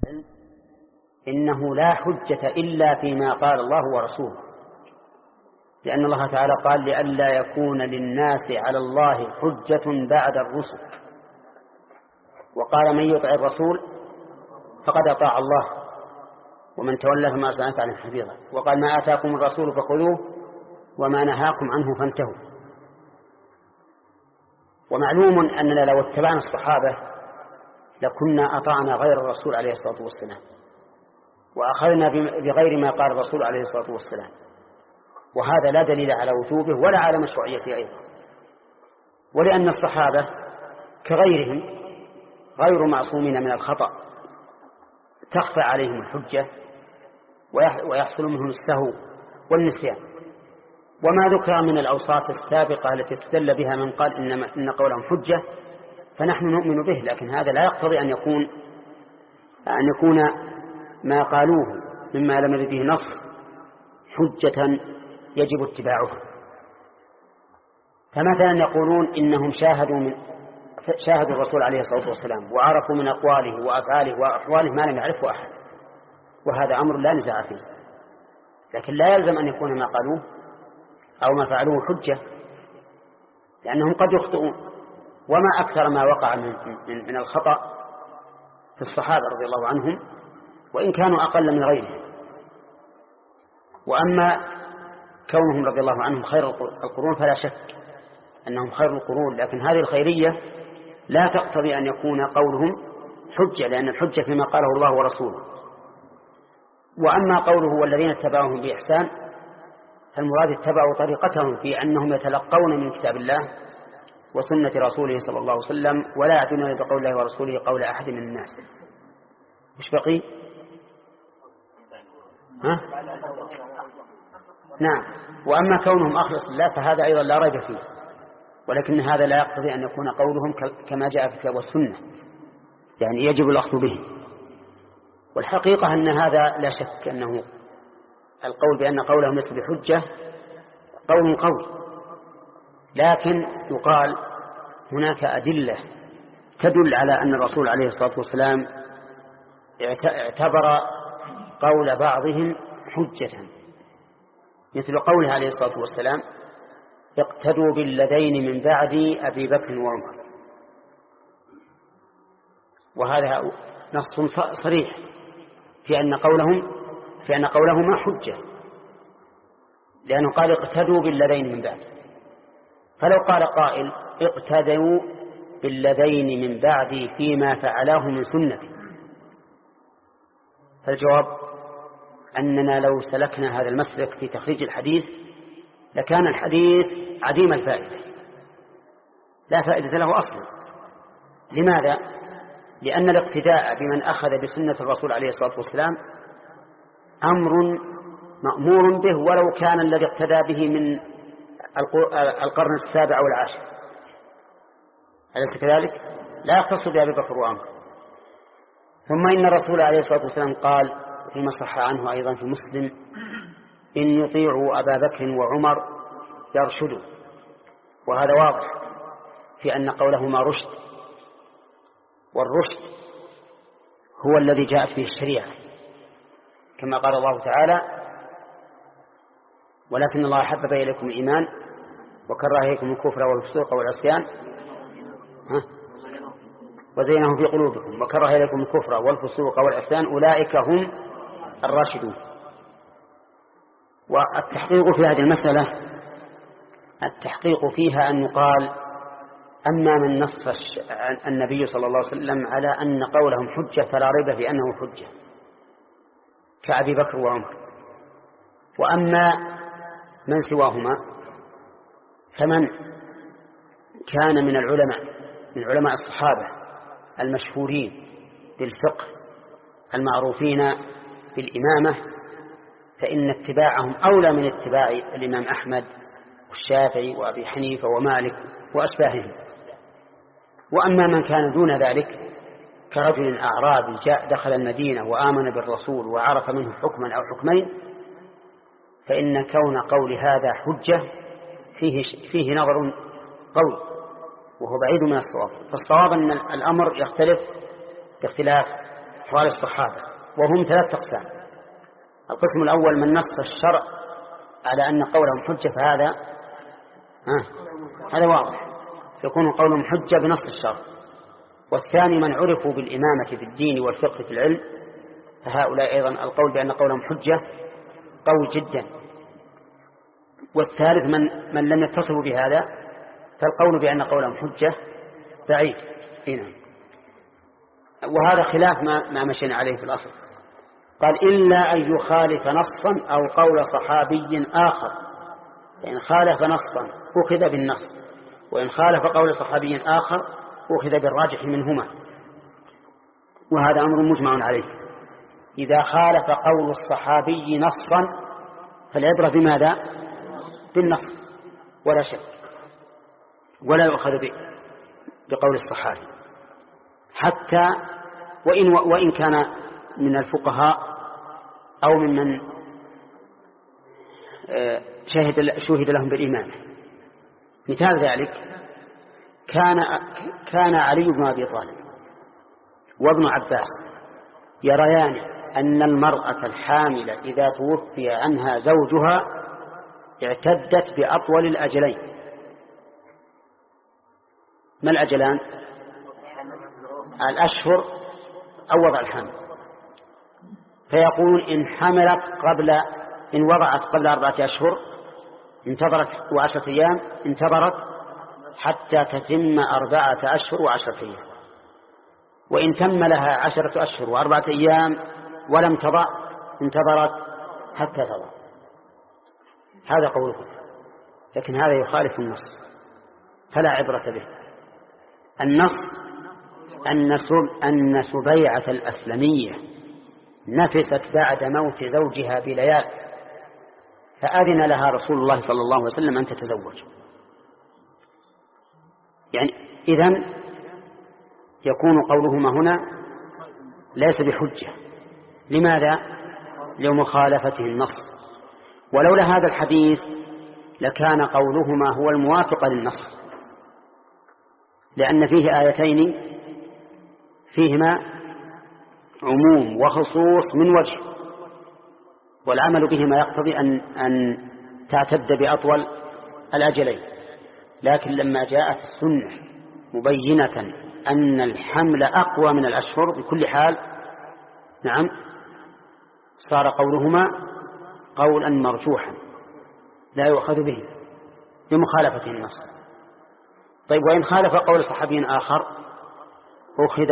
إنه لا حجة إلا فيما قال الله ورسوله، لأن الله تعالى قال لئلا يكون للناس على الله حجة بعد الرسل، وقال من يطع الرسول فقد أطاع الله ومن تولى فما أرسلناك عليه حفيظا، وقال ما آتاكم الرسول فخذوه وما نهاكم عنه فانتهوا. ومعلوم أننا لو اتبعنا الصحابة لكنا أطعنا غير الرسول عليه الصلاة والسلام وأخذنا بغير ما قال الرسول عليه الصلاة والسلام، وهذا لا دليل على وجوبه ولا على مشروعيته أيضا، ولأن الصحابة كغيرهم غير معصومين من الخطأ، تخفى عليهم الحجة ويحصل منهم السهو والنسيان. وما ذكر من الأوصاف السابقة التي استدل بها من قال إن قولهم حجة فنحن نؤمن به، لكن هذا لا يقتضي أن يكون ما قالوه مما لم يرد به نص حجة يجب اتباعها. فمثلا يقولون إنهم شاهدوا الرسول عليه الصلاة والسلام وعرفوا من أقواله وأفعاله وأحواله ما لم يعرفه أحد، وهذا أمر لا نزاع فيه، لكن لا يلزم أن يكون ما قالوه أو ما فعلوه حجة، لأنهم قد يخطئون. وما أكثر ما وقع من الخطأ في الصحابة رضي الله عنهم وإن كانوا أقل من غيرهم. وأما كونهم رضي الله عنهم خير القرون فلا شك أنهم خير القرون، لكن هذه الخيرية لا تقتضي أن يكون قولهم حجة، لأن الحجة فيما قاله الله ورسوله. وأما قوله والذين اتبعوهم بإحسان فالمراد اتبعوا طريقتهم في أنهم يتلقون من كتاب الله وسنة رسوله صلى الله عليه وسلم ولا يعدون بقول الله ورسوله قول أحد من الناس. مش بقي؟ ها؟ نعم. وأما كونهم أخلص الله فهذا أيضا لا ريب فيه، ولكن هذا لا يقتضي أن يكون قولهم كما جاء في الكتاب والسنة، يعني يجب الأخذ به. والحقيقة أن هذا لا شك أنه القول بأن قولهم ليس بحجة قول قوي، لكن يقال هناك أدلة تدل على أن الرسول عليه الصلاة والسلام اعتبر قول بعضهم حجة، مثل قوله عليه الصلاة والسلام اقتدوا بالذين من بعد أبي بكر وعمر، وهذا نص صريح في أن قولهما حجة، لأنه قال اقتدوا بالذين من بعد. فلو قال قائل اقتدوا بالذين من بعدي فيما فعلاه من سنتي، فالجواب أننا لو سلكنا هذا المسلك في تخريج الحديث لكان الحديث عديم الفائدة، لا فائدة له أصلا. لماذا؟ لأن الاقتداء بمن أخذ بسنة الرسول عليه الصلاة والسلام أمر مأمور به ولو كان الذي اقتدى به من القرن السابع والعاشر، أليس كذلك؟ لا يختص بأبي بكر وعمر. ثم إن الرسول عليه الصلاة والسلام قال فيما صح عنه أيضا في مسلم إن يطيعوا أبا بكر وعمر يرشدوا، وهذا واضح في أن قولهما رشد، والرشد هو الذي جاءت فيه الشريعة، كما قال الله تعالى ولكن الله حبب إليكم الإيمان وكره إليكم الكفر والفسوق والعصيان وزينه في قلوبكم وكره إليكم الكفر والفسوق والعصيان أولئك هم الراشدون. والتحقيق في هذه المسألة التحقيق فيها أن يقال أما من نص النبي صلى الله عليه وسلم على أن قولهم حجة فلا ريب في أنه حجة كأبي بكر وعمر، وأما من سواهما فمن كان من العلماء من علماء الصحابة المشهورين بالفقه المعروفين بالإمامة فإن اتباعهم أولى من اتباع الإمام أحمد والشافعي وأبي حنيفة ومالك وأشباههم. وأما من كان دون ذلك كرجل أعرابي جاء دخل المدينة وآمن بالرسول وعرف منه حكما أو حكمين فإن كون قول هذا حجة فيه نظر قوي وهو بعيد من الصواب. فالصواب أن الأمر يختلف باختلاف أقوال الصحابة، وهم 3 أقسام. القسم الأول من نص الشرع على أن قولهم حجة، فهذا هذا واضح، يكون قولهم حجة بنص الشرع. والثاني من عرفوا بالإمامة في الدين والفقه في العلم، فهؤلاء أيضا القول بأن قولهم حجة قوي جدا. والثالث من لم يتصفوا بهذا، فالقول بأن قولهم حجة بعيد. وهذا خلاف ما مشينا عليه في الأصل. قال إلا أن يخالف نصا أو قول صحابي آخر، فإن خالف نصا أخذ بالنص، وإن خالف قول صحابي آخر أخذ بالراجح منهما. وهذا أمر مجمع عليه. إذا خالف قول الصحابي نصا فالعبرة بماذا؟ بالنص ولا شك، ولا يؤخذ بقول الصحابي، حتى وإن كان من الفقهاء أو ممن شهد لهم بالإمامة. مثال ذلك كان علي بن أبي طالب وابن عباس يريان أن المرأة الحاملة إذا توفي عنها زوجها اعتدت بأطول الأجلين. ما الأجلان؟ الأشهر أو وضع الحمل. فيقول إن وضعت قبل 4 أشهر انتظرت 10 أيام، انتظرت حتى تتم 4 أشهر و10 أيام. وإن تم لها 10 أشهر و4 أيام ولم تضع انتظرت حتى تضع. هذا قوله. لكن هذا يخالف النص فلا عبرة به. النص أن سبيعة الأسلمية نفست بعد موت زوجها بليال، فأذن لها رسول الله صلى الله عليه وسلم أن تتزوج. يعني إذن يكون قولهما هنا ليس بحجة. لماذا؟ لمخالفته النص. ولولا هذا الحديث لكان قولهما هو الموافق للنص، لأن فيه آيتين فيهما عموم وخصوص من وجه، والعمل بهما يقتضي أن تعتد بأطول الأجلين. لكن لما جاءت السنة مبينة أن الحمل أقوى من الأشهر بكل حال، نعم، صار قولهما قولا مرجوحا لا يؤخذ به بمخالفة النص. طيب، وإن خالف قول صحابي آخر أخذ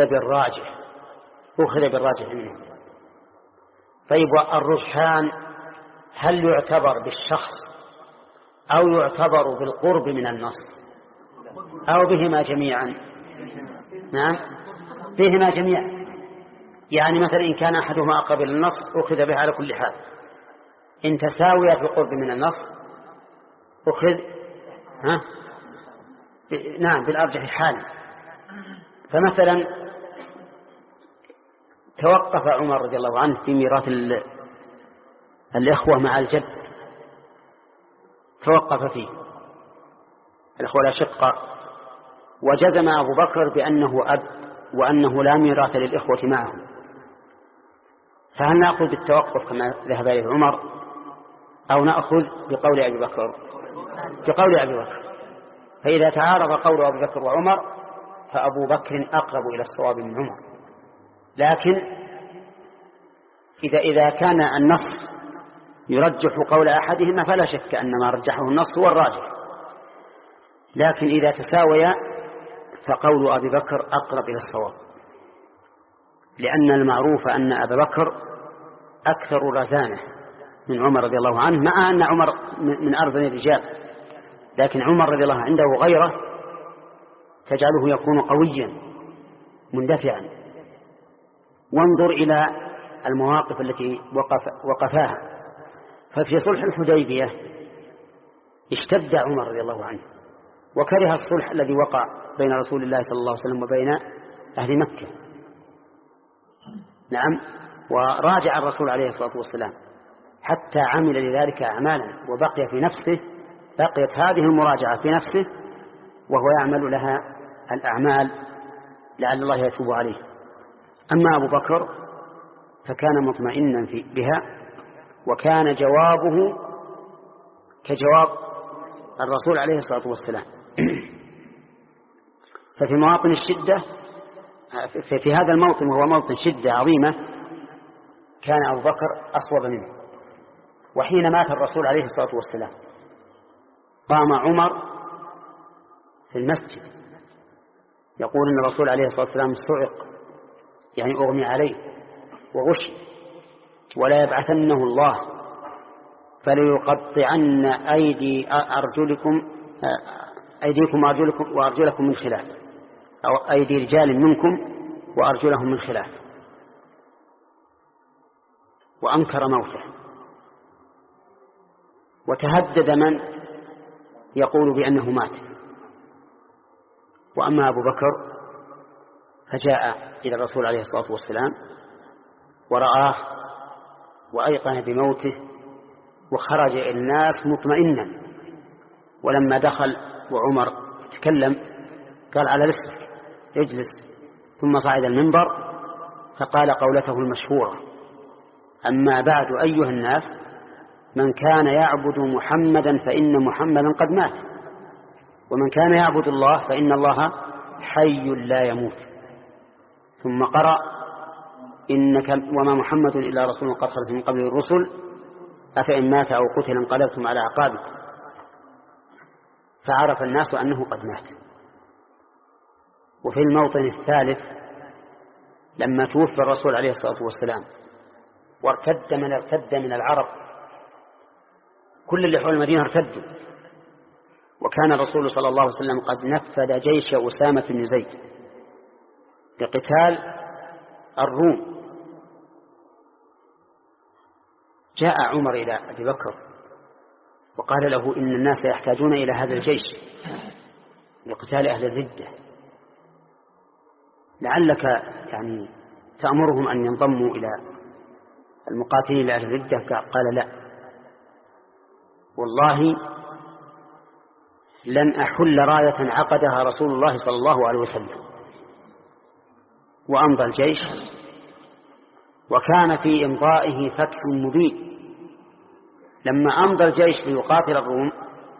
بالراجح منه. طيب، والرجحان هل يعتبر بالشخص أو يعتبر بالقرب من النص أو بهما جميعا؟ نعم، بهما جميعا. يعني مثلا إن كان أحدهما أقرب إلى النص أخذ به على كل حال، إن تساويت بالقرب من النص أخذ نعم بالأرجح حالا. فمثلا توقف عمر رضي الله عنه في ميراث الإخوة مع الجد، توقف فيه الإخوة الأشقة، وجزم أبو بكر بأنه أب وأنه لا ميراث للإخوة معهم. فهل نأخذ بالتوقف كما ذهب إليه عمر أو نأخذ بقول أبي بكر؟ بقول أبي بكر. فإذا تعارض قول أبي بكر وعمر فأبو بكر أقرب إلى الصواب من عمر. لكن إذا كان النص يرجح قول أحدهما فلا شك أن ما رجحه النص هو الراجح. لكن إذا تساويا فقول أبي بكر أقرب إلى الصواب، لأن المعروف أن أبا بكر أكثر رزانة من عمر رضي الله عنه، مع أن عمر من أرزن الرجال، لكن عمر رضي الله عنده غيره تجعله يكون قويا مندفعا. وانظر إلى المواقف التي وقفاها. ففي صلح الحديبية اشتد عمر رضي الله عنه وكره الصلح الذي وقع بين رسول الله صلى الله عليه وسلم وبين أهل مكة، نعم، وراجع الرسول عليه الصلاة والسلام حتى عمل لذلك أعمالا، وبقي في نفسه، بقيت هذه المراجعة في نفسه وهو يعمل لها الأعمال لعل الله يتوب عليه. أما أبو بكر فكان مطمئنا بها، وكان جوابه كجواب الرسول عليه الصلاة والسلام. ففي مواطن الشدة، في هذا الموطن وهو موطن شدة عظيمة، كان أبو بكر أصوب منه. وحين مات الرسول عليه الصلاة والسلام قام عمر في المسجد يقول إن الرسول عليه الصلاة والسلام صعق، يعني أغمي عليه وغشي، ولا يبعثنه الله فليقطعن أيديكم وأرجلكم من خلاف، أو أيدي رجال منكم وأرجلهم من خلاف، وأنكر موته. وتهدد من يقول بأنه مات. وأما أبو بكر فجاء إلى الرسول عليه الصلاة والسلام ورآه وأيقن بموته، وخرج إلى الناس مطمئنا. ولما دخل وعمر تكلم قال على رسلك اجلس، ثم صعد المنبر فقال قولته المشهورة: أما بعد أيها الناس، من كان يعبد محمدا فإن محمدا قد مات، ومن كان يعبد الله فإن الله حي لا يموت. ثم قرأ: إنك وما محمد إلا رسول قد خلت من قبله الرسل أفإن مات أو قتل انقلبتم على أعقابكم. فعرف الناس أنه قد مات. وفي الموطن الثالث لما توفي الرسول عليه الصلاة والسلام وارتد من ارتد من العرب، كل اللي حول المدينة ارتدوا، وكان الرسول صلى الله عليه وسلم قد نفذ جيش أسامة بن زيد لقتال الروم. جاء عمر إلى أبي بكر وقال له: إن الناس يحتاجون إلى هذا الجيش لقتال أهل الردة، لعلك يعني تأمرهم أن ينضموا إلى المقاتلين لأهل الردة. قال: لا، والله لن أحل راية عقدها رسول الله صلى الله عليه وسلم. وأمضى الجيش، وكان في إمضائه فتح مبين. لما أمضى الجيش ليقاتل الروم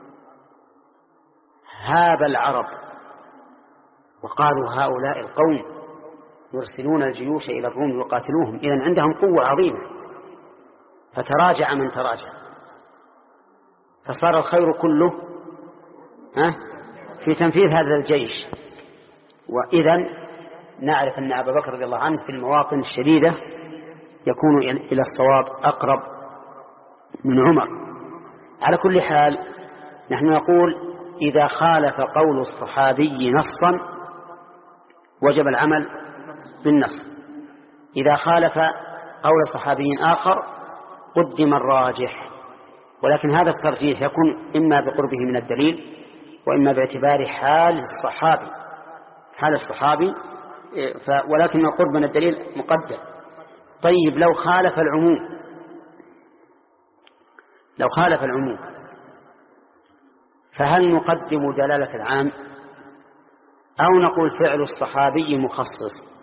هاب العرب وقالوا: هؤلاء القوم يرسلون الجيوش إلى الروم يقاتلوهم، إذن عندهم قوة عظيمة. فتراجع من تراجع، فصار الخير كله في تنفيذ هذا الجيش. وإذن نعرف أن أبا بكر رضي الله عنه في المواطن الشديدة يكون إلى الصواب أقرب من عمر. على كل حال نحن نقول: إذا خالف قول الصحابي نصا وجب العمل بالنص، إذا خالف قول صحابي آخر قدم الراجح. ولكن هذا الترجيح يكون إما بقربه من الدليل وإما باعتبار حال الصحابي، ولكن القرب من الدليل مقدم. طيب لو خالف العموم فهل نقدم دلالة العام أو نقول فعل الصحابي مخصص؟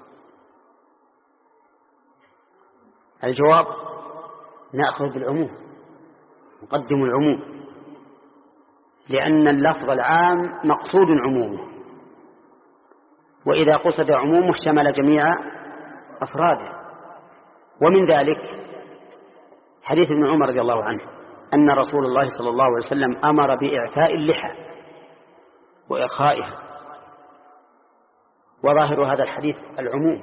الجواب: نأخذ بالعموم، نقدم العموم، لأن اللفظ العام مقصود عمومه، وإذا قصد عمومه شمل جميع أفراده. ومن ذلك حديث ابن عمر رضي الله عنه أن رسول الله صلى الله عليه وسلم أمر بإعفاء اللحى وإرخائها، وظاهر هذا الحديث العموم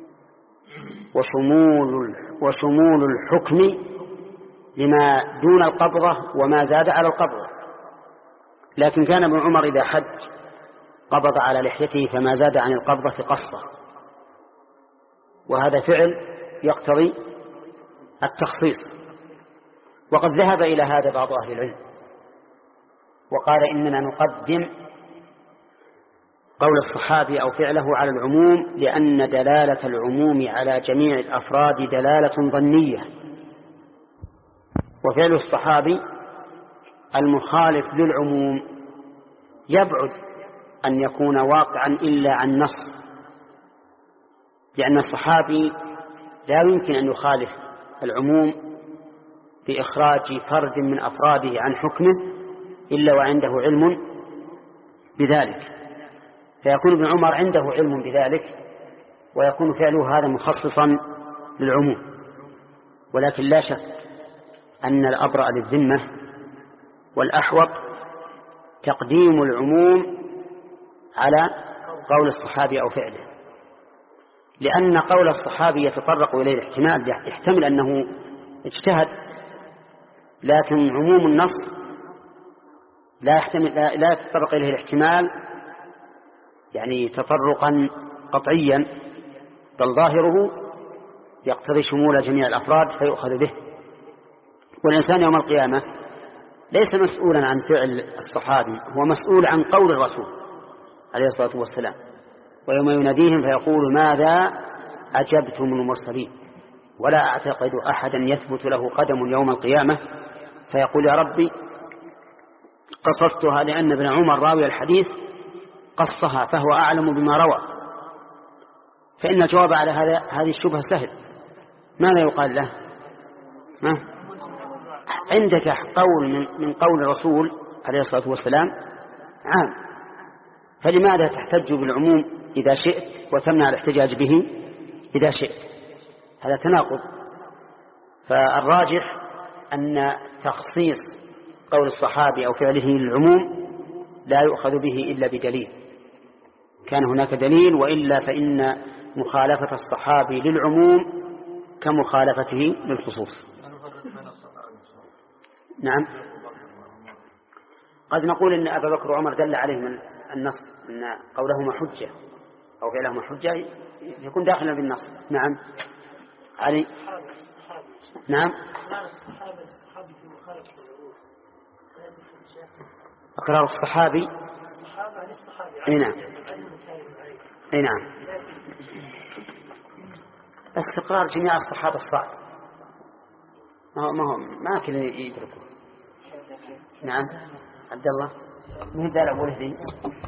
وشمول الحكم لما دون القبضة وما زاد على القبضة. لكن كان ابن عمر إذا حج قبض على لحيته فما زاد عن القبضة قصة، وهذا فعل يقتضي التخصيص. وقد ذهب إلى هذا بعض أهل العلم وقال: إننا نقدم قول الصحابي أو فعله على العموم، لأن دلالة العموم على جميع الأفراد دلالة ظنية، وفعل الصحابي المخالف للعموم يبعد أن يكون واقعا إلا عن نص، لأن الصحابي لا يمكن أن يخالف العموم بإخراج فرد من أفراده عن حكمه إلا وعنده علم بذلك، فيكون ابن عمر عنده علم بذلك ويكون فعله هذا مخصصا للعموم. ولكن لا شك أن الأبرأ للذمة والأحوط تقديم العموم على قول الصحابي أو فعله، لأن قول الصحابي يتطرق إليه الاحتمال، يحتمل أنه اجتهد، لكن عموم النص لا يتطرق إليه الاحتمال يعني تطرقا قطعيا، بل ظاهره يقتضي شمول جميع الأفراد فيؤخذ به. والإنسان يوم القيامة ليس مسؤولا عن فعل الصحابي، هو مسؤول عن قول الرسول عليه الصلاة والسلام، ويوم يناديهم فيقول ماذا أجبتم المرسلين. ولا أعتقد أحدا يثبت له قدم يوم القيامة فيقول يا ربي قصصتها لأن ابن عمر راوي الحديث قصها فهو أعلم بما روى. فإن الجواب على هذه الشبهة سهل. ماذا يقال له؟ عندك قول من قول الرسول عليه الصلاة والسلام عام، فلماذا تحتج بالعموم إذا شئت وتمنع الاحتجاج به إذا شئت؟ هذا تناقض. فالراجح أن تخصيص قول الصحابي أو فعله للعموم لا يؤخذ به إلا بدليل، كان هناك دليل، وإلا فإن مخالفة الصحابي للعموم كمخالفته للخصوص. نعم، قد نقول إن أبا بكر وعمر دل عليهم النص أن قولهما حجة أو فعلهما حجة يكون داخلا بالنص. نعم علي. نعم، أقرار الصحابي. أي نعم، أي نعم، استقرار جميع الصحابة الصعب ما كل يدركه. نعم عبد الله من دار أبو لهدي.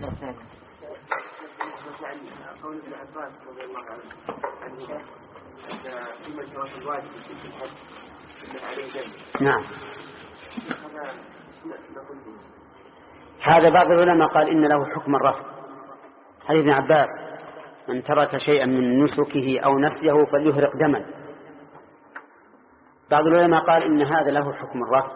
قول ابن عباس رضي الله عنه ثم الجواز الواجب في الحج عليه دم. نعم، هذا بعض العلماء قال إن له حكم الرفع. حديث ابن عباس من ترك شيئا من نسكه أو نسيه فليهرق دما. بعض العلماء قال إن هذا له حكم الرفع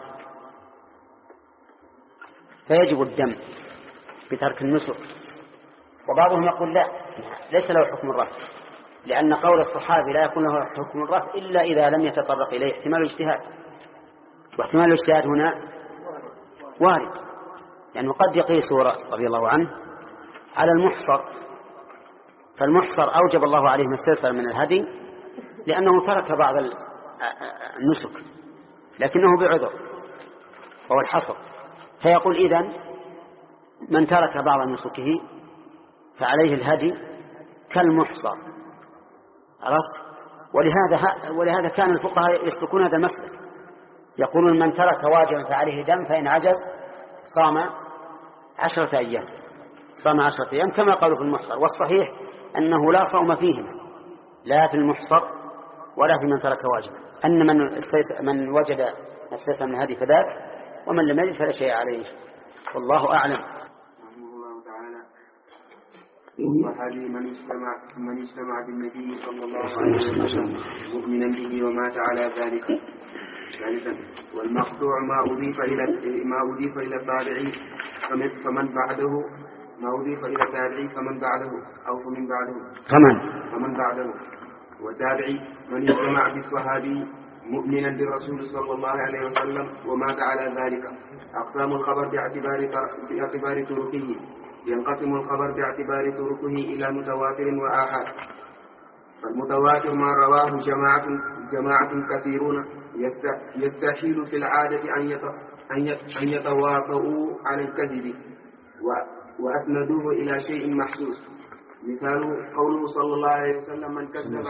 فيجب الدم بترك النسك، وبعضهم يقول لا، ليس له حكم الرفع، لأن قول الصحابي لا يكون له حكم الرفع إلا إذا لم يتطرق إليه احتمال الاجتهاد، واحتمال الاجتهاد هنا وارد، يعني قد يقيس رضي الله عنه على المحصر، فالمحصر أوجب الله عليه ما استيسر من الهدي لأنه ترك بعض النسك لكنه بعذر وهو الحصر، فيقول إذن من ترك بعض نسكه فعليه الهدي كالمحصر. عرفت؟ ولهذا كان الفقهاء يسلكون هذا المسلك، يقولون من ترك واجبا فعليه دم، فإن عجز صام 10 أيام، صام 10 أيام كما قالوا في المحصر. والصحيح أنه لا صوم فيهما، لا في المحصر ولا في من ترك واجبا، أن من وجد استيسر من هذه فذاك، ومن لم يجد فلا شيء عليه، والله أعلم. وهذه من اجتمع بالنبي صلى الله عليه وسلم مؤمنا به ومات على ذلك. والمقطوع ما أضيف إلى التابعي فمن بعده، ما أضيف إلى التابعي فمن بعده أو فمن بعده. والتابعي من اجتمع بالصحابي مؤمنا بالرسول صلى الله عليه وسلم ومات على ذلك. أقسام الخبر باعتبار طرقه. ينقسم الخبر باعتبار طرقه إلى متواتر وآحاد. فالمتواتر ما رواه جماعة كثيرون يستحيل في العادة أن يتواطؤوا على الكذب وأسندوه إلى شيء محسوس. مثال قوله صلى الله عليه وسلم من كذب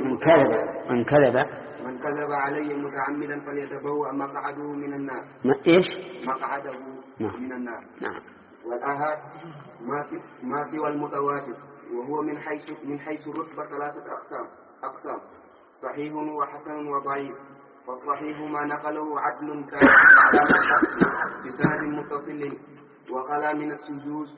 علي متعمدا فليتبوأ مقعده من النار. مقعده من النار. نعم. والآحاد ما سوى المتواتر، وهو من حيث الرتبة 3 أقسام: صحيح وحسن وضعيف. والصحيح ما نقله عدل كان بسند متصل وخلا من الشذوذ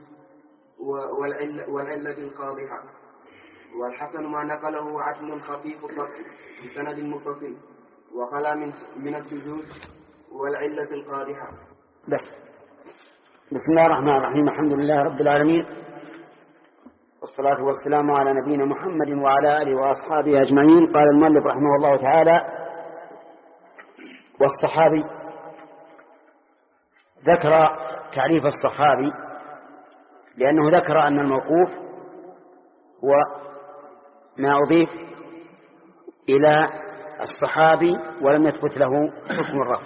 والعلة القادحة. والحسن ما نقله عدل خفيف الضبط بسند متصل وخلا من الشذوذ والعلة القادحة. بسم الله الرحمن الرحيم. الحمد لله رب العالمين، والصلاة والسلام على نبينا محمد وعلى آله وأصحابه أجمعين. قال المؤلف رحمه الله تعالى: والصحابي. ذكر تعريف الصحابي لأنه ذكر أن الموقوف هو ما أضيف إلى الصحابي ولم يثبت له حكم الرفع،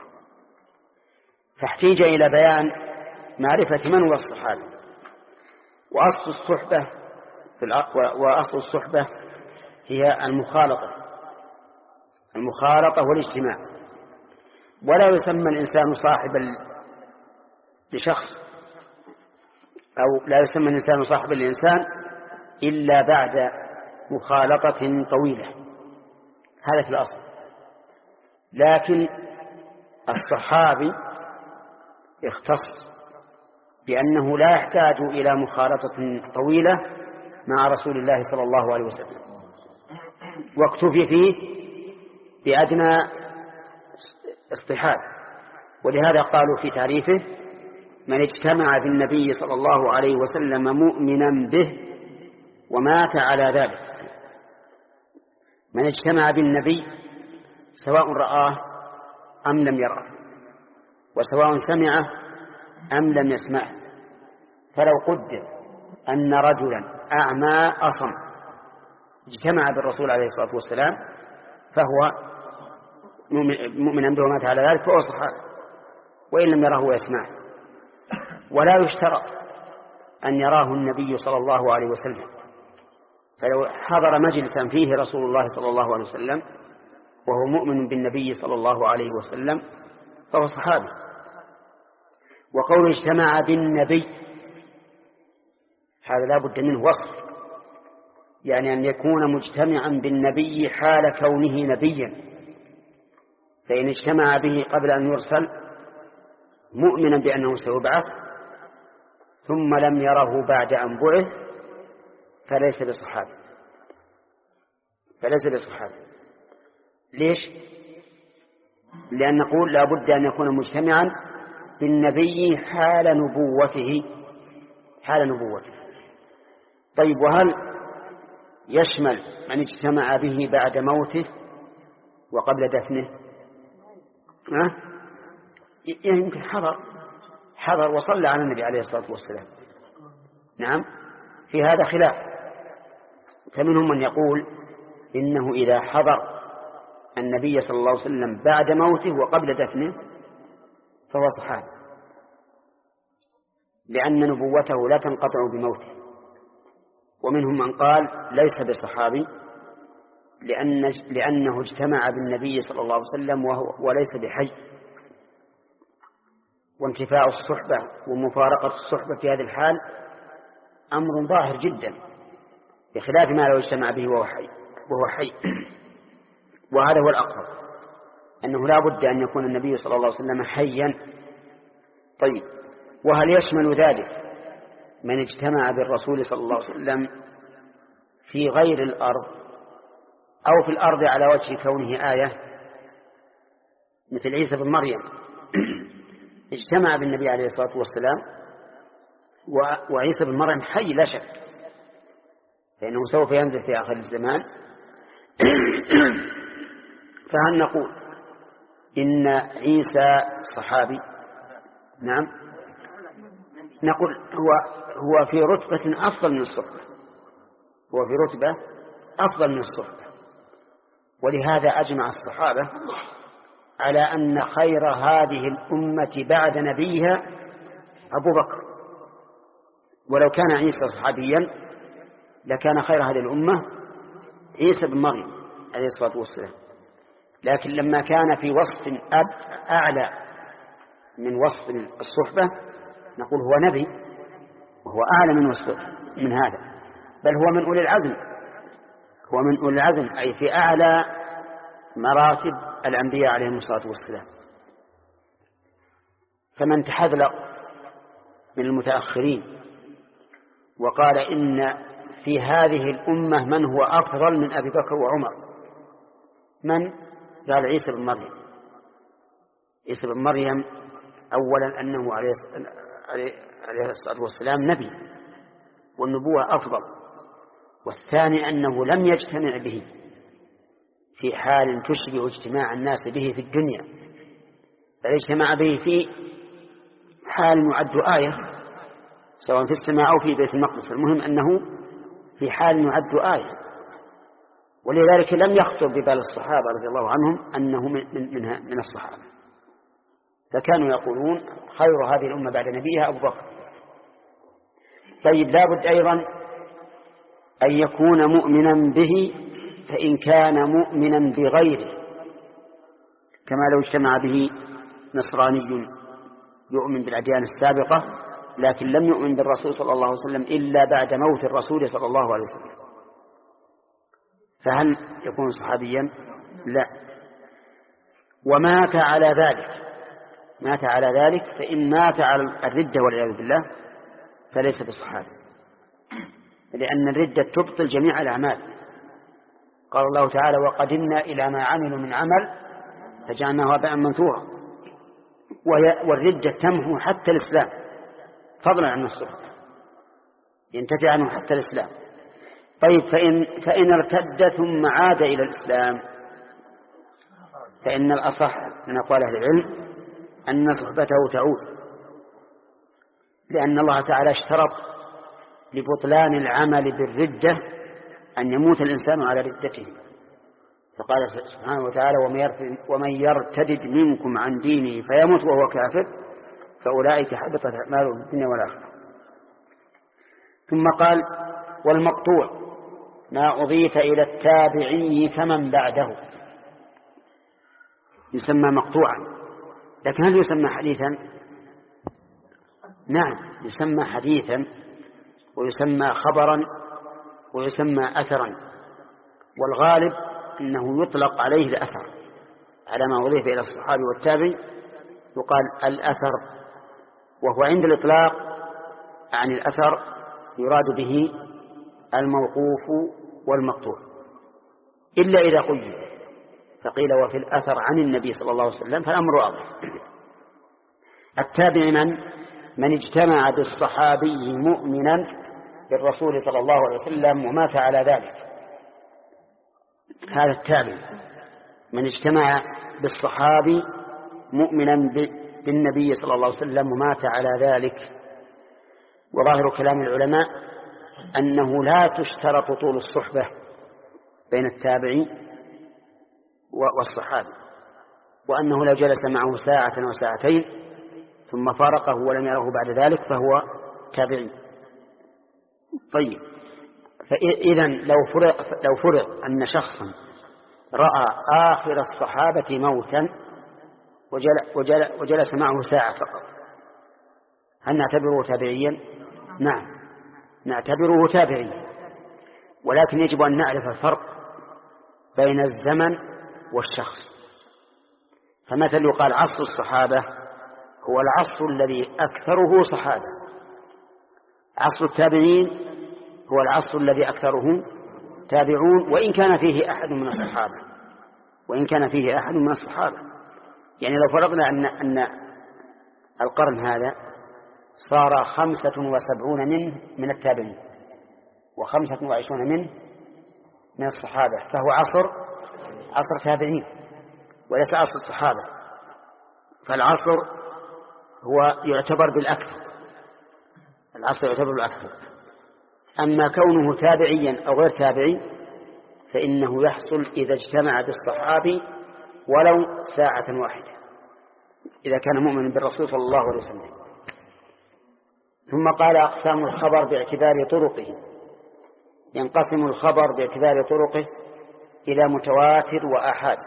فاحتيج إلى بيان معرفة من هو الصحابي. وأصل الصحبة هي المخالطة والاجتماع، ولا يسمى الإنسان صاحبا لشخص أو لا يسمى الإنسان صاحبا للإنسان إلا بعد مخالطة طويلة، هذا في الأصل. لكن الصحابي يختص بأنه لا يحتاج إلى مخالطة طويلة مع رسول الله صلى الله عليه وسلم، واكتفي فيه بأدنى اصطحاب. ولهذا قالوا في تعريفه: من اجتمع بالنبي صلى الله عليه وسلم مؤمنا به ومات على ذلك. من اجتمع بالنبي سواء رآه أم لم يراه، وسواء سمعه أم لم يسمعه. فلو قدر أن رجلا أعمى أصم اجتمع بالرسول عليه الصلاة والسلام فهو مؤمنا به ومات على ذلك فهو صحابي، وإن لم يره ويسمعه. ولا يشترط أن يراه النبي صلى الله عليه وسلم، فلو حضر مجلسا فيه رسول الله صلى الله عليه وسلم وهو مؤمن بالنبي صلى الله عليه وسلم فهو صحابي. وقول اجتمع بالنبي هذا لا بد منه وصف، يعني أن يكون مجتمعا بالنبي حال كونه نبيا، فإن اجتمع به قبل أن يرسل مؤمنا بأنه سيبعث ثم لم يره بعد أن بعث فليس بصحابي. ليش؟ لأن نقول لا بد أن يكون مجتمعا بالنبي حال نبوته. طيب، وهل يشمل من اجتمع به بعد موته وقبل دفنه؟ يمكن حضر وصلى على النبي عليه الصلاة والسلام. نعم، في هذا خلاف. فمنهم من يقول إنه إذا حضر النبي صلى الله عليه وسلم بعد موته وقبل دفنه فهو صحابي، لأن نبوته لا تنقطع بموته. ومنهم من قال ليس بصحابي لأنه اجتمع بالنبي صلى الله عليه وسلم وليس بحي. وانتفاء الصحبة ومفارقة الصحبة في هذه الحال أمر ظاهر جدا، بخلاف ما لو اجتمع به وهو حي. وهذا هو الأقرب، أنه لا بد أن يكون النبي صلى الله عليه وسلم حيا. طيب، وهل يشمل ذلك من اجتمع بالرسول صلى الله عليه وسلم في غير الأرض أو في الأرض على وجه كونه آية، مثل عيسى بن مريم اجتمع بالنبي عليه الصلاة والسلام وعيسى بن مريم حي لا شك، فإنه سوف ينزل في آخر الزمان. فهل نقول إن عيسى صحابي؟ نعم، نقول هو في رتبة أفضل من الصحبة، ولهذا أجمع الصحابة على أن خير هذه الأمة بعد نبيها أبو بكر. ولو كان عيسى صحابيا لكان خير هذه الأمة عيسى بن مريم عليه الصلاة والسلام، لكن لما كان في وصف أعلى من وصف الصحبة نقول هو نبي وهو أعلى من هذا، بل هو من أولي العزم، أي في أعلى مراتب الأنبياء عليهم الصلاة والسلام. فمن تحذلق من المتأخرين وقال إن في هذه الأمة من هو أفضل من أبي بكر وعمر، من؟ قال عيسى بن مريم. عيسى بن مريم أولا أنه عليه الصلاة والسلام نبي والنبوة أفضل، والثاني أنه لم يجتمع به في حال تشبه اجتماع الناس به في الدنيا، بل اجتمع به في حال يعد آية سواء في السماء أو في بيت المقدس، المهم أنه في حال يعد آية، ولذلك لم يخطر ببال الصحابة رضي الله عنهم أنه من الصحابة، فكانوا يقولون خير هذه الأمة بعد نبيها أبو بكر. طيب لابد أيضا أن يكون مؤمنا به، فإن كان مؤمنا بغيره كما لو اجتمع به نصراني يؤمن بالأديان السابقة لكن لم يؤمن بالرسول صلى الله عليه وسلم إلا بعد موت الرسول صلى الله عليه وسلم، فهل يكون صحابيا؟ لا. ومات على ذلك، مات على ذلك، فإن مات على الردة والعياذ بالله فليس بصحابي، لأن الردة تبطل جميع الأعمال. قال الله تعالى وقدمنا إلى ما عملوا من عمل فجعلناه هباء منثورا، والردة تمحو حتى الإسلام فضلا عن الصحبة، ينتفع عنه حتى الإسلام. طيب فإن ارتد ثم عاد إلى الإسلام فإن الأصح من أقوال أهل العلم أن صحبته تعود، لأن الله تعالى اشترط لبطلان العمل بالردة أن يموت الإنسان على ردته، فقال سبحانه وتعالى ومن يرتد منكم عن دينه فيموت وهو كافر فأولئك حبطت أعمالهم في الدنيا والآخرة. ثم قال والمقطوع ما أضيف إلى التابعي فمن بعده يسمى مقطوعا، لكن هل يسمى حديثا؟ نعم يسمى حديثا ويسمى خبرا ويسمى أثرا، والغالب أنه يطلق عليه الأثر على ما أضيف إلى الصحابي والتابعي يقال الأثر، وهو عند الإطلاق عن الأثر يراد به الموقوف والمقطوع إلا إذا قيد، فقيل وفي الأثر عن النبي صلى الله عليه وسلم فالأمر واضح. التابع من اجتمع بالصحابي مؤمنا بالرسول صلى الله عليه وسلم ومات على ذلك، هذا التابع من اجتمع بالصحابي مؤمنا بالنبي صلى الله عليه وسلم ومات على ذلك. وظاهر كلام العلماء أنه لا تشترط طول الصحبة بين التابعي والصحابي، وأنه لو جلس معه ساعة وساعتين ثم فارقه ولم يره بعد ذلك فهو تابعي. طيب فإذا لو فرض أن شخصا رأى آخر الصحابة موتا وجلس معه ساعة فقط، هل نعتبره تابعيا؟ نعم نعتبره تابعيا، ولكن يجب أن نعرف الفرق بين الزمن والشخص. فمثل يقال عصر الصحابة هو العصر الذي أكثره صحابة، عصر التابعين هو العصر الذي أكثره تابعون وإن كان فيه أحد من الصحابة، يعني لو فرضنا أن القرن هذا صار 75 منه من التابعين و25 منه من الصحابة، فهو عصر تابعين وليس عصر الصحابة، فالعصر هو يعتبر بالأكثر، العصر يعتبر بالأكثر. أما كونه تابعيا أو غير تابعي فإنه يحصل إذا اجتمع بالصحابي ولو ساعة واحدة إذا كان مؤمنا بالرسول صلى الله عليه وسلم. ثم قال أقسام الخبر باعتبار طرقه، ينقسم الخبر باعتبار طرقه إلى متواتر وآحاد،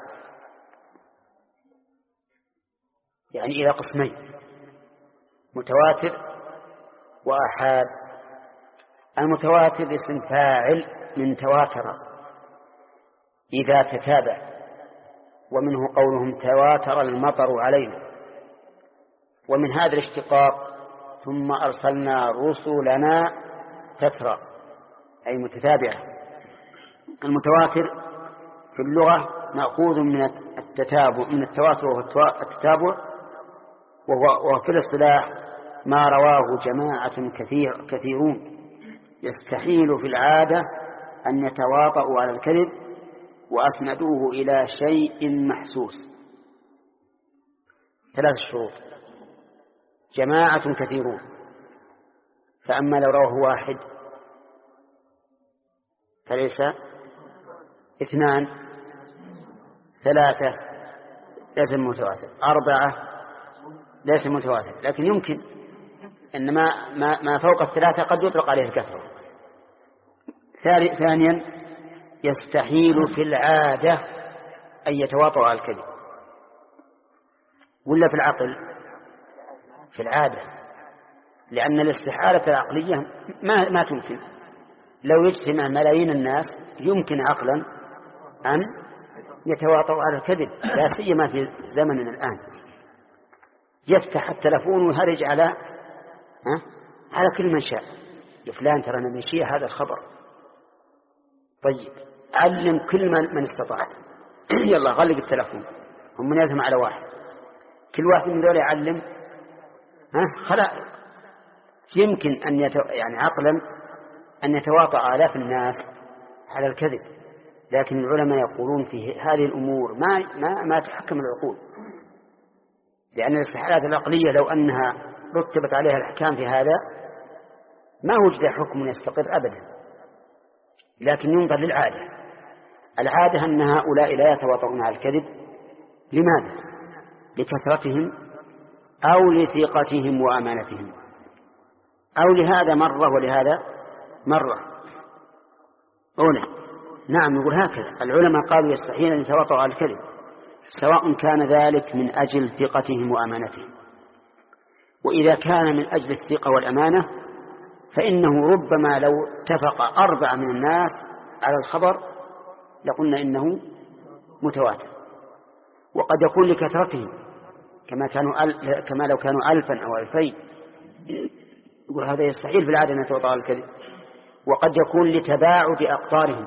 يعني إلى قسمين متواتر وآحاد. المتواتر اسم فاعل من تواتر إذا تتابع، ومنه قولهم تواتر المطر علينا. ومن هذا الاشتقاق ثم أرسلنا رسلنا تترى أي متتابعة. المتواتر في اللغة مأخوذ من التتابع، من التواتر والتتابع، وفي الاصطلاح ما رواه جماعة كثيرون يستحيل في العادة أن يتواطؤوا على الكذب وأسندوه إلى شيء محسوس. 3 شروط: جماعة كثيرون، فأما لو رواه واحد فليس، 2 3 ليس متواتر، 4 ليس متواتر، لكن يمكن أن ما فوق 3 قد يطلق عليه الكثرة. ثانيا يستحيل في العادة أن يتواطؤ على الكذب، ولا في العقل؟ في العادة، لأن الاستحالة العقلية ما تمكن. لو يجتمع ملايين الناس يمكن عقلا أن يتواطؤوا على الكذب، لا سيما في زمننا الآن يفتح التلفون ويهرج على كل من شاء. فلان ترى أنا نشيع هذا الخبر، طيب علم كل من استطعت يلا غلق التلفون، هم من يزم على واحد، كل واحد من ذولا يعلم خلاص. يمكن أن يعني عقلا أن يتواطأ آلاف الناس على الكذب، لكن العلماء يقولون في هذه الأمور ما تحكم العقول، لأن الاستحالات العقلية لو أنها رتبت عليها الأحكام في هذا ما وجد حكم يستقر أبدا، لكن ينظر للعادة. العادة أن هؤلاء لا يتواطؤون على الكذب. لماذا؟ لكثرتهم أو لثقتهم وأمانتهم، أو لهذا مرة ولهذا مرة أولى. نعم، يقول هكذا العلماء قالوا يستحيل أن يتواطؤوا على الكذب، سواء كان ذلك من أجل ثقتهم وأمانتهم. وإذا كان من أجل الثقة والأمانة فإنه ربما لو اتفق 4 من الناس على الخبر لقلنا إنه متواتر، وقد يكون لكثرتهم كما لو كانوا 1000 أو 2000، يقول هذا يستحيل في العادة أن يتواطؤ على الكذب. وقد يكون لتباعد أقطارهم،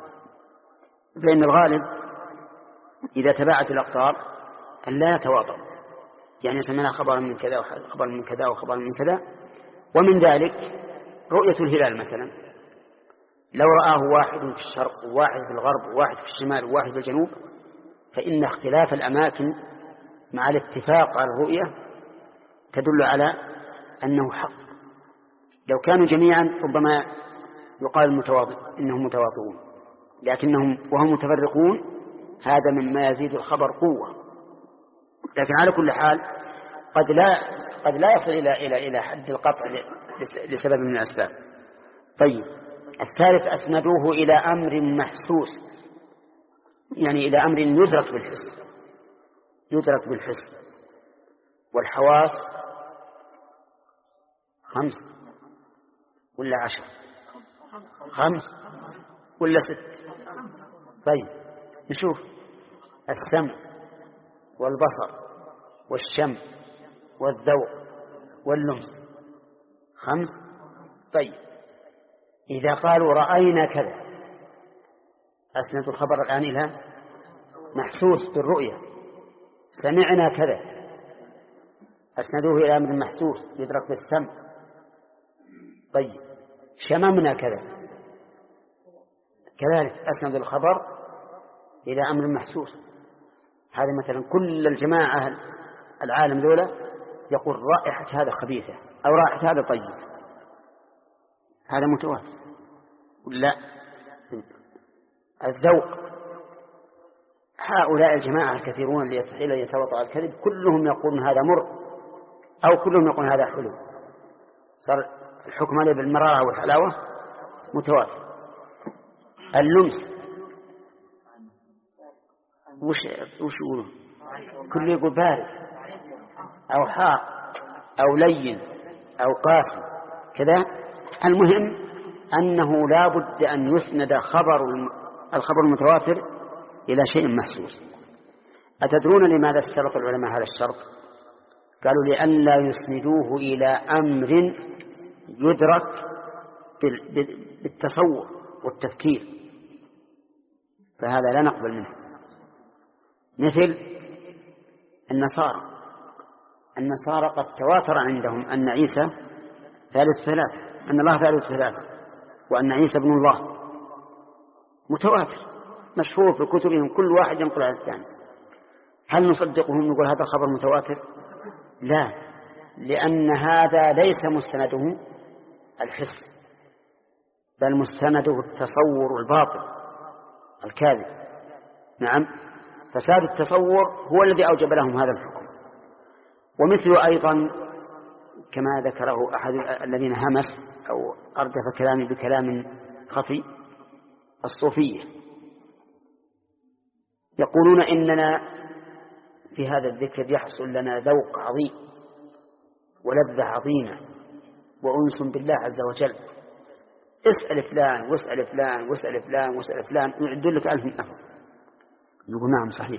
فإن الغالب إذا تباعت الأقطار أن لا يتواطؤ، يعني سمعنا خبر من كذا وخبر من كذا وخبر من كذا. ومن ذلك رؤية الهلال مثلا، لو رآه واحد في الشرق وواحد في الغرب وواحد في الشمال وواحد في الجنوب، فإن اختلاف الأماكن مع الاتفاق على الرؤية تدل على أنه حق. لو كانوا جميعا ربما يقال إنهم متواطئون، لكنهم وهم متفرقون هذا مما يزيد الخبر قوة. لكن على كل حال قد لا يصل إلى حد القطع لسبب من الأسباب. طيب، الثالث أسندوه إلى أمر محسوس، يعني إلى أمر يدرك بالحس. والحواس 5 ولا 10؟ 5 ولا 6؟ طيب نشوف: السمع والبصر والشم والذوق واللمس 5. طيب إذا قالوا رأينا كذا أسند الخبر الآن إلى محسوس بالرؤية. سمعنا كذا أسندوه إلى أمر محسوس يدرك بالسمع. طيب شممنا كذا كذلك أسند الخبر إلى أمر محسوس. هذا مثلا كل الجماعة العالم دولة يقول رائحة هذا خبيثة أو رائحة هذا طيب، هذا متواتر. لا، الذوق، هؤلاء الجماعة الكثيرون اللي يستحيل أن يتواطؤوا على الكذب كلهم يقولون هذا مر أو كلهم يقولون هذا حلو، صار الحكم عليه بالمرارة والحلاوة متواتر. اللمس وش يقولون؟ كل يقول بارد أو حار أو لين أو قاسي كذا. المهم أنه لا بد أن يسند الخبر المتواتر إلى شيء محسوس. أتدرون لماذا اشترط العلماء هذا الشرط؟ قالوا لئلا يسندوه إلى أمر يدرك بالتصور والتفكير، فهذا لا نقبل منه. مثل النصارى قد تواتر عندهم أن عيسى ثالث ثلاثة، أن الله ثالث ثلاثة، وأن عيسى ابن الله، متواتر مشهور في كتبهم، كل واحد ينقل على الثاني. هل نصدقهم نقول هذا الخبر متواتر؟ لا، لأن هذا ليس مستنده الحس، بل مستنده التصور الباطل الكاذب. نعم، فساد التصور هو الذي أوجب لهم هذا الحكم. ومثل أيضا كما ذكره أحد الذين همس أو أردف كلامي بكلام خفي، الصوفية يقولون إننا في هذا الذكر يحصل لنا ذوق عظيم ولذة عظيمة وأنس بالله عز وجل. اسأل فلان واسأل فلان واسأل فلان واسأل فلان يعد لك 1000 نفر. نقول نعم صحيح.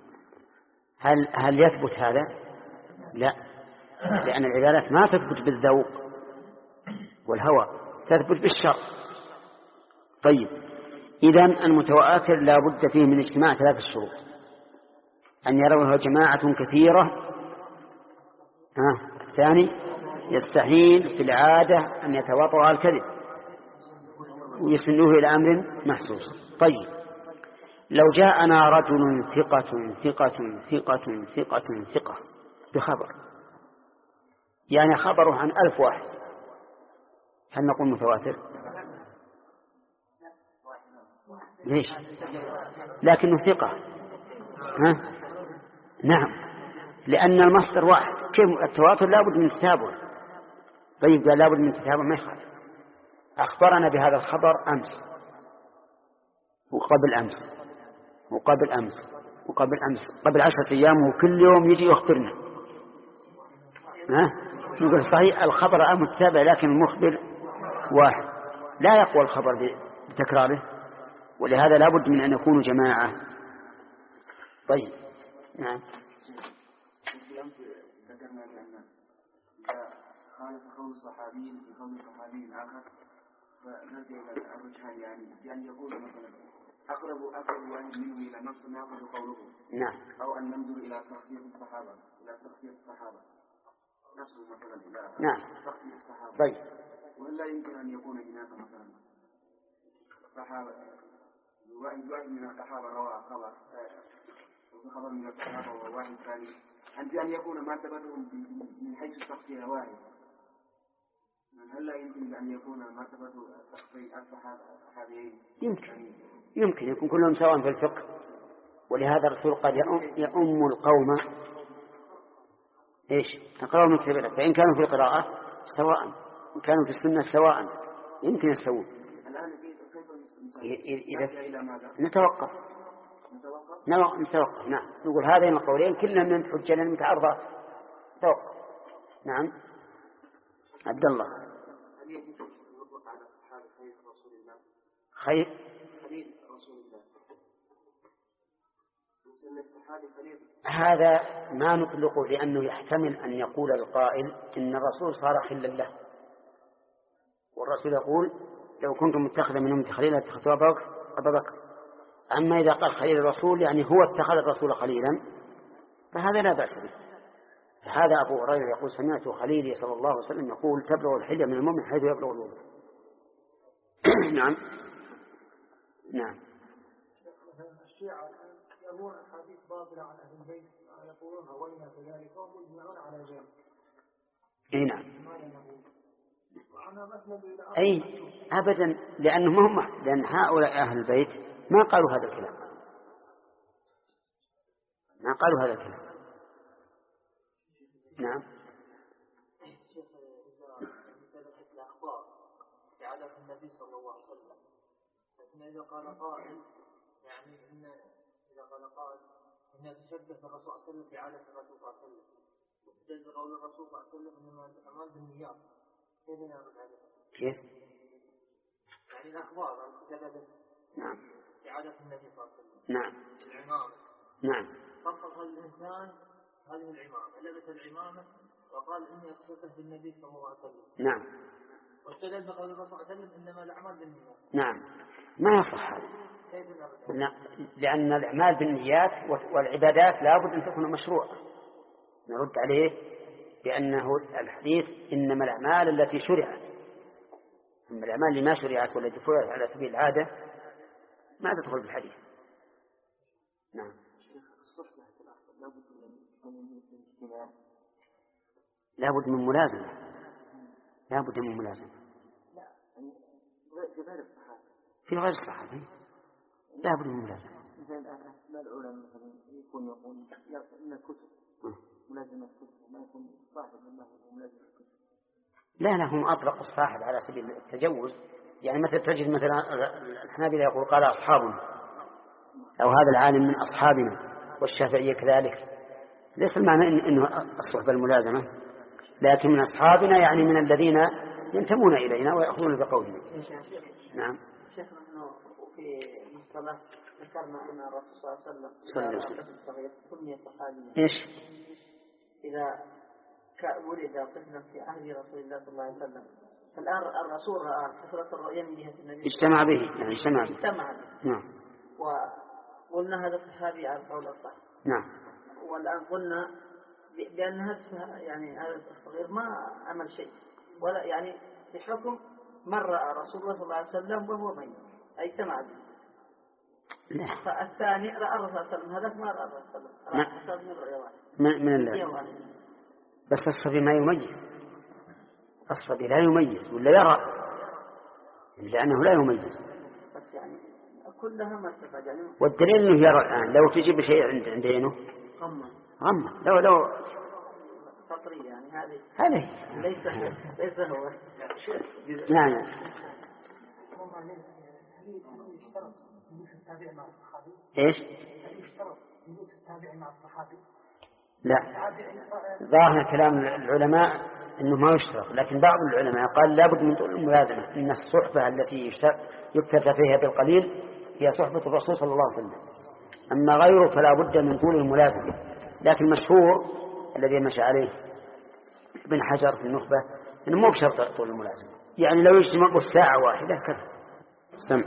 هل يثبت هذا؟ لا، لأن العبادات ما تثبت بالذوق والهوى، تثبت بالشرع. طيب، إذن المتواتر لا بد فيه من اجتماع 3 شروط: أن يروه جماعة كثيرة، الثاني يستحيل في العادة أن يتواطؤ الكذب ويسنوه إلى أمر محسوس. طيب، لو جاءنا رجل ثقة ثقة ثقة ثقة ثقة بخبر، يعني خبره عن 1000 واحد، هل نقول متواتر؟ ليش؟ لكنه ثقة. نعم، لأن المصدر واحد. كيف التواتر؟ لابد من تتابع. طيب، قال لابد من تتابع، ما يخالف. أخبرنا بهذا الخبر أمس وقبل أمس وقبل أمس وقبل أمس، قبل 10 أيام، وكل يوم يجي يخبرنا. نقول صحيح الخبر متتابع، لكن المخبر واحد، لا يقوى الخبر بتكراره، ولهذا لابد من أن يكونوا جماعة. طيب، نعم. ذكرنا بأن إذا خالف قول صحابي بقول صحابي آخر فنرجع إلى الرجحان، يعني بأن يقول مثلا أقرب واحد منه إلى نص ما يأخذ قوله. نعم. أو أن ننظر إلى شخصية الصحابة نفسه مثلا، إلى نعم. شخصية الصحابة. طيب، ولا يمكن أن يكون هناك مثلا صحابة واحد من الصحابة روى خبر من الصحابة وواحد ثاني، أنت أن يكون مرتبتهم من حيث الشخصية واحد، هل لا يمكن أن يكون مرتبة الصحابيين؟ يمكن يكون كلهم سواء في الفقه، ولهذا الرسول قال يؤم القوم يقرأون من كتاب الله، فإن كانوا في القراءة سواء، إن كانوا في السنة سواء، يمكن يسوون. الآن إذا نتوقف. نعم، نقول هذين القولين كلهم من حجة المتعارضات. توقف. نعم. عبد الله. هل يجب الوضوء على الصحابة خير رسول الله؟ خير رسول الله. الصحابي خليل. هذا ما نطلقه، لأنه يحتمل أن يقول القائل إن الرسول صار خلا له، والرسول يقول لو كنت متخذا منهم خليلا اتخذت أبا بكر. أما إذا قال خليل الرسول يعني هو اتخذ الرسول خليلا، فهذا لا بأس به. هذا أبو هريرة يقول سمعت خليلي صلى الله عليه وسلم يقول تبلغ الحلية من المؤمن حيث يبلغ الوضوء. نعم. الشيعة يروون أحاديث باطلة عن أهل البيت يقولون هوينا كذلك وهم يجمعون على ذلك. نعم. أي أبدا، لأن هؤلاء أهل البيت ما قالوا هذا الكلام، نعم. الأخبار في عادة النبي صلى الله عليه وسلم، لكن إذا قال قائل يعني إن تشبه الرسول صلى الله عليه وسلم في عادة الرسول صلى الله عليه وسلم، وتجد قول الرسول صلى الله عليه وسلم إنما الأعمال بالنيات، كيف نعرف هذا؟ كيف؟ يعني الأخبار المتجددة نعم في عادة النبي صلى الله عليه وسلم. نعم. العمار. نعم. طبق الإنسان هذه العمامة، لبس العمامة وقال إني أقصده بالنبي صلى الله عليه وسلم. نعم. واستدل بقول الرسول صلى الله عليه وسلم إنما الأعمال بالنيات. نعم، ما يصح هذا. لأن الأعمال بالنيات والعبادات لابد أن تكون مشروعة. نرد عليه بأنه الحديث إنما الأعمال التي شرعت، أما الأعمال اللي ما شرعت والتي فرعت على سبيل العادة ما تدخل في الحديث. نعم. لابد من ملازمة. لابد من ملازمة. في غير الصحابة لابد من ملازمة. مثلا العلماء مثلا يكون يقول إن الكتب ملازمة الكتب ما يكون صاحب الله ملازمة الكتب. لا هم أطلقوا الصاحب على سبيل التجوز. يعني مثلا تجد مثلا الحنابلة يقول قال أصحابنا، أو هذا العالم من أصحابنا، والشافعية كذلك. ليس المعنى إنه الصحبة الملازمة، لكن من أصحابنا يعني من الذين ينتمون إلينا ويأخذون بقولنا. نعم. شيخنا أنه في مصطلح ذكرنا أن الرسول صلى الله عليه وسلم الصغير سمي صحابيا. إيش؟ إذا ولد طفلا في عهد رسول الله صلى الله عليه وسلم، فالآن الرسول رأى كثرة الرؤيا من جهة النبي اجتمع به، يعني اجتمع به. نعم. وقلنا هذا صحابي على القول الصح. نعم. والآن قلنا بأن هذا يعني هذا الصغير ما عمل شيء، ولا يعني بحكم من رأى رسول الله صلى الله عليه وسلم وهو ميت أي اجتمع به. لا. فالثاني رأى الرسول صلى الله عليه وسلم، هذاك ما رأى الرسول صلى الله عليه وسلم، رأى من الرؤيا واحد. من الله. بس الصبي ما يميز، الصبي لا يميز ولا يرى، لأنه لا يميز. بس يعني كلها ما استفاد يعني. والدليل إنه يرى الآن. لو تجيب شيء عند عينه غمة. لو فطري يعني هذه ليس هو. نعم. ايش؟ لا، ظاهر كلام العلماء انه ما يشترط، لكن بعض العلماء قال لابد من طول الملازمه، ان الصحبه التي يكتفى فيها بالقليل هي صحبه الرسول صلى الله عليه وسلم، اما غيره فلا بد من طول الملازمه. لكن المشهور الذي مشى عليه ابن حجر في النخبه انه مو بشرط طول الملازمه، يعني لو يجتمع ساعه واحده كذا. سمع.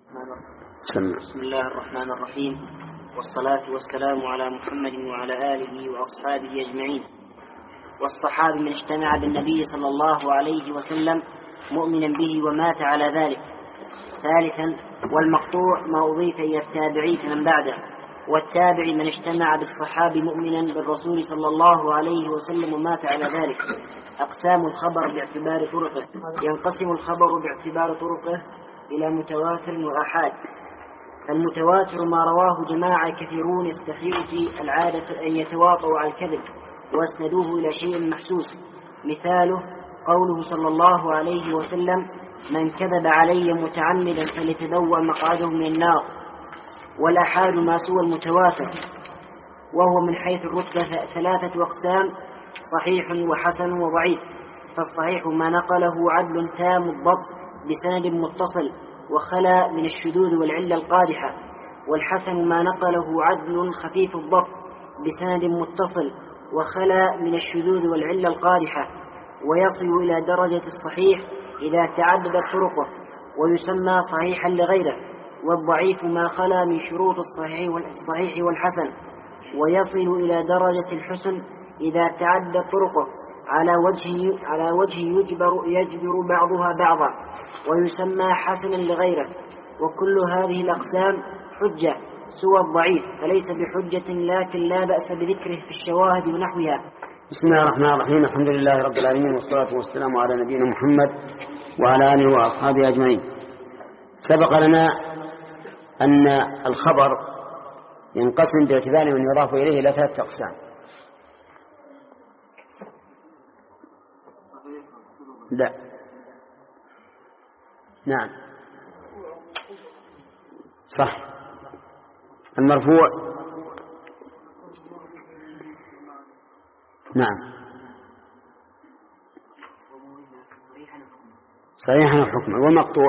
بسم الله الرحمن الرحيم، والصلاة والسلام على محمد وعلى آله وأصحابه أجمعين. والصحابي من اجتمع بالنبي صلى الله عليه وسلم مؤمنا به ومات على ذلك. ثالثا، والمقطوع ما أضيف إلى التابعي فمن بعده. والتابع من اجتمع بالصحابي مؤمنا بالرسول صلى الله عليه وسلم ومات على ذلك. أقسام الخبر باعتبار طرقه. ينقسم الخبر باعتبار طرقه إلى متواتر وآحاد. المتواتر ما رواه جماعة كثيرون يستحيل في العادة أن يتواطوا على الكذب واسندوه إلى شيء محسوس. مثاله قوله صلى الله عليه وسلم: من كذب علي متعمدا فليتبوأ مقعده من النار. والآحاد ما سوى المتواتر، وهو من حيث الرتبة 3 أقسام: صحيح وحسن وضعيف. فالصحيح ما نقله عدل تام الضبط بسند متصل وخلا من الشذوذ والعلة القادحة. والحسن ما نقله عدل خفيف الضبط بسند متصل وخلا من الشذوذ والعلة القادحة، ويصل إلى درجة الصحيح إذا تعددت طرقه ويسمى صحيحا لغيره. والضعيف ما خلا من شروط الصحيح والحسن، ويصل إلى درجة الحسن إذا تعددت طرقه على وجه يجبر بعضها بعضا، ويسمى حسنا لغيره. وكل هذه الأقسام حجة سوى الضعيف فليس بحجة، لكن لا بأس بذكره في الشواهد ونحوها. بسم الله الرحمن الرحيم. الحمد لله رب العالمين، والصلاة والسلام على نبينا محمد وعلى آله وأصحابه أجمعين. سبق لنا أن الخبر ينقسم باعتبار من يضاف إليه إلى 3 أقسام. لا، نعم صح. المرفوع نعم صحيحا وحكما. والمقطوع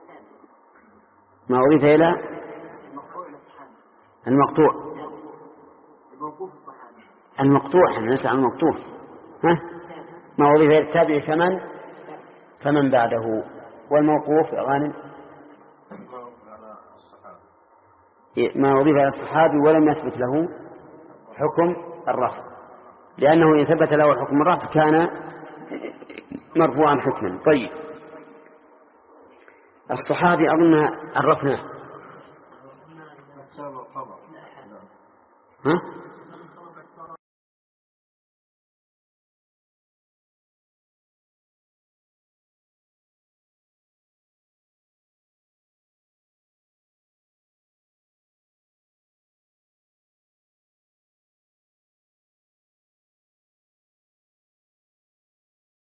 ما أضيف إلى المقطوع المقطوع، احنا نسأل عن المقطوع. ها؟ ما أضيف إلى التابع فمن بعده. والموقوف غانم ما أضيف إلى الصحابي ولم يثبت له حكم الرفع، لأنه إن ثبت له حكم الرفع كان مرفوعا حكما. طيب الصحابي أظن عرفناه